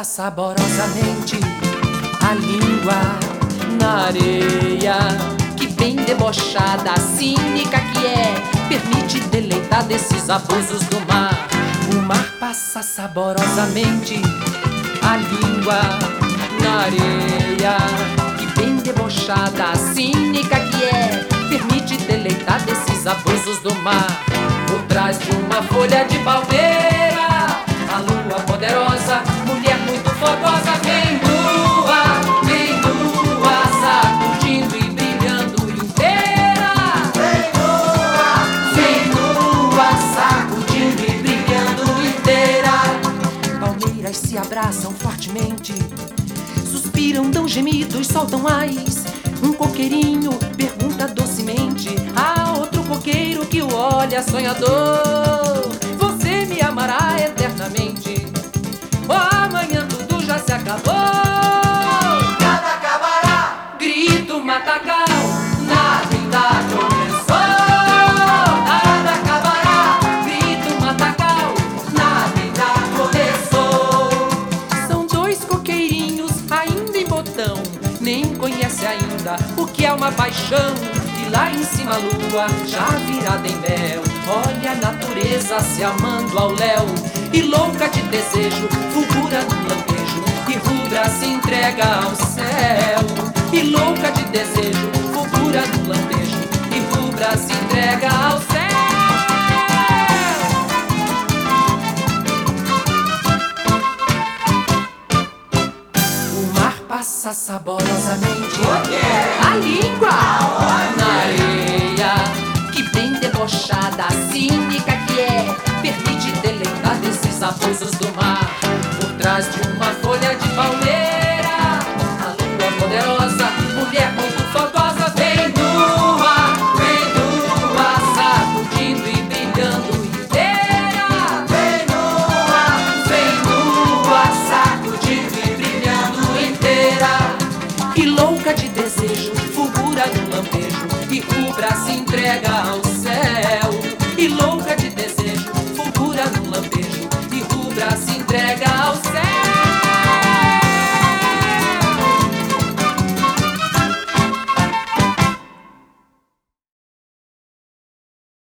passa saborosamente a língua na areia, que bem debochada, cínica que é, permite deleitar desses abusos do mar. O mar passa saborosamente a língua na areia, que bem debochada, cínica que é, permite deleitar desses abusos do mar. Por trás de uma folha de palmeira, a lua poderosa, mulher muito fogosa, vem nua, sacudindo e brilhando inteira. Vem nua, sacudindo e brilhando inteira. Palmeiras se abraçam fortemente, suspiram, dão gemidos, soltam ais. Um coqueirinho pergunta docemente a outro coqueiro que o olha sonhador: você me amará eternamente, ou amanhã tudo já se acabou? Nada acabará, grita o matagal, nada ainda começou. Nada acabará, grita o matagal, nada ainda começou. São dois coqueirinhos ainda em botão, nem conhece ainda o que é uma paixão. E lá em cima a lua já virada em mel, olha a natureza se amando ao léu. E louca de desejo, fulgura no lampejo, e rubra se entrega ao céu. E louca de desejo, fulgura no lampejo, e rubra se entrega ao céu. O mar passa saborosamente a língua na areia, que bem debochada, cínica que é, permite deleitar desses abusos do mar.